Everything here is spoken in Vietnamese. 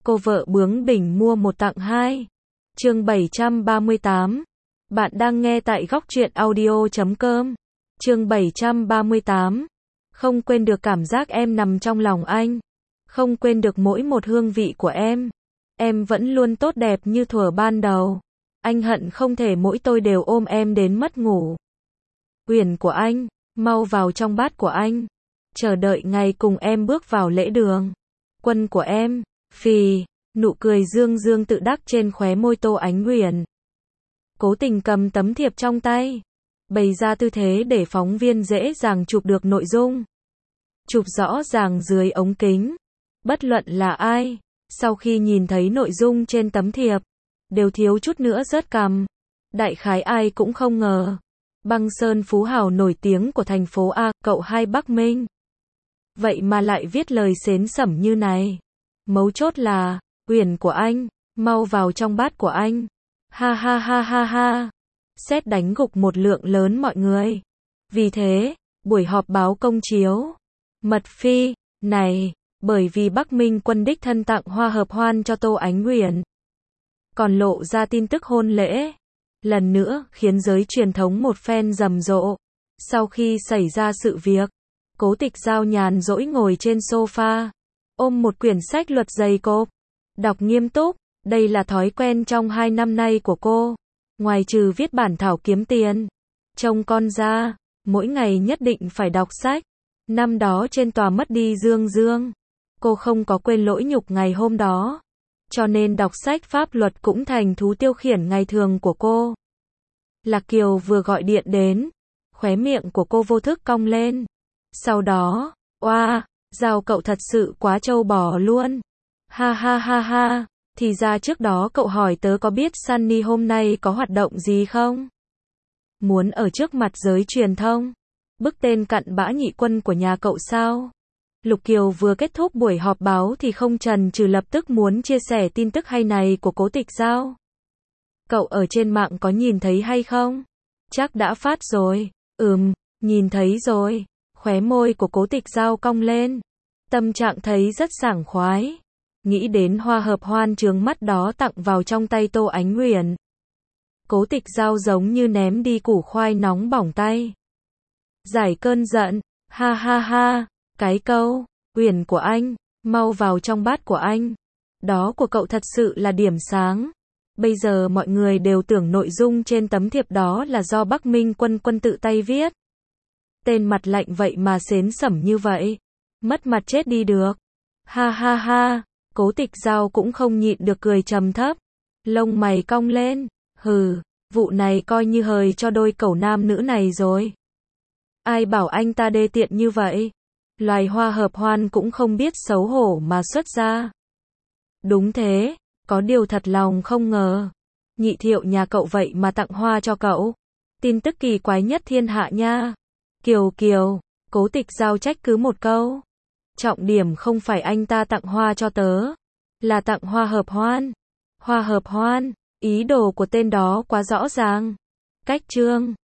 Cô vợ bướng bỉnh mua một tặng hai. Chương 738. Bạn đang nghe tại góc truyện audio.com. Chương 738. Không quên được cảm giác em nằm trong lòng anh. Không quên được mỗi một hương vị của em. Em vẫn luôn tốt đẹp như thuở ban đầu. Anh hận không thể mỗi tôi đều ôm em đến mất ngủ. Uyển của anh, mau vào trong bát của anh. Chờ đợi ngày cùng em bước vào lễ đường. Quân của em, phì, nụ cười dương dương tự đắc trên khóe môi Tô Ánh Uyển. Cố Tình cầm tấm thiệp trong tay, bày ra tư thế để phóng viên dễ dàng chụp được nội dung. Chụp rõ ràng dưới ống kính. Bất luận là ai, sau khi nhìn thấy nội dung trên tấm thiệp, đều thiếu chút nữa rớt cằm. Đại khái ai cũng không ngờ, băng sơn phú hào nổi tiếng của thành phố A, cậu hai Bắc Minh, vậy mà lại viết lời xến xẩm như này. Mấu chốt là, Uyển của anh, mau vào trong bát của anh. Ha ha ha ha ha. Sét đánh gục một lượng lớn mọi người. Vì thế, buổi họp báo công chiếu mật phi này, bởi vì Bắc Minh Quân đích thân tặng hoa hợp hoan cho Tô Ánh Uyển, còn lộ ra tin tức hôn lễ, lần nữa khiến giới truyền thông một phen rầm rộ. Sau khi xảy ra sự việc, Cố Tịch Giao nhàn rỗi ngồi trên sofa, ôm một quyển sách luật dày cộp, đọc nghiêm túc. Đây là thói quen trong 2 năm nay của cô. Ngoài trừ viết bản thảo kiếm tiền, trông con ra, mỗi ngày nhất định phải đọc sách. Năm đó trên tòa mất đi Dương Dương, cô không có quên lỗi nhục ngày hôm đó. Cho nên đọc sách pháp luật cũng thành thú tiêu khiển ngày thường của cô. Lạc Kiều vừa gọi điện đến, khóe miệng của cô vô thức cong lên. Sau đó, oa, Giao cậu thật sự quá trâu bò luôn. Ha ha ha ha. Thì ra trước đó cậu hỏi tớ có biết Sunny hôm nay có hoạt động gì không? Muốn ở trước mặt giới truyền thông bức tên cặn bã nhị quân của nhà cậu sao? Lục Kiều vừa kết thúc buổi họp báo thì không chần chừ lập tức muốn chia sẻ tin tức hay này của Cố Tịch Giao. Cậu ở trên mạng có nhìn thấy hay không? Chắc đã phát rồi. Nhìn thấy rồi. Khóe môi của Cố Tịch Giao cong lên. Tâm trạng thấy rất sảng khoái. Nghĩ đến hoa hợp hoan chướng mắt đó tặng vào trong tay Tô Ánh Uyển, Cố Tịch Giao giống như ném đi củ khoai nóng bỏng tay. Giải cơn giận, ha ha ha, cái câu, Uyển của anh, mau vào trong bát của anh. Đó của cậu thật sự là điểm sáng. Bây giờ mọi người đều tưởng nội dung trên tấm thiệp đó là do Bắc Minh Quân tự tay viết. Tên mặt lạnh vậy mà xến xẩm như vậy. Mất mặt chết đi được. Ha ha ha. Cố Tịch Giao cũng không nhịn được cười trầm thấp. Lông mày cong lên. Hừ, vụ này coi như hời cho đôi cẩu nam nữ này rồi. Ai bảo anh ta đê tiện như vậy? Loài hoa hợp hoan cũng không biết xấu hổ mà xuất ra. Đúng thế, có điều thật lòng không ngờ. Nhị Thiệu nhà cậu vậy mà tặng hoa cho cậu. Tin tức kỳ quái nhất thiên hạ nha. Kiều Kiều, Cố Tịch Giao trách cứ một câu. Trọng điểm không phải anh ta tặng hoa cho tớ, là tặng hoa hợp hoan. Hoa hợp hoan, ý đồ của tên đó quá rõ ràng. Cách chương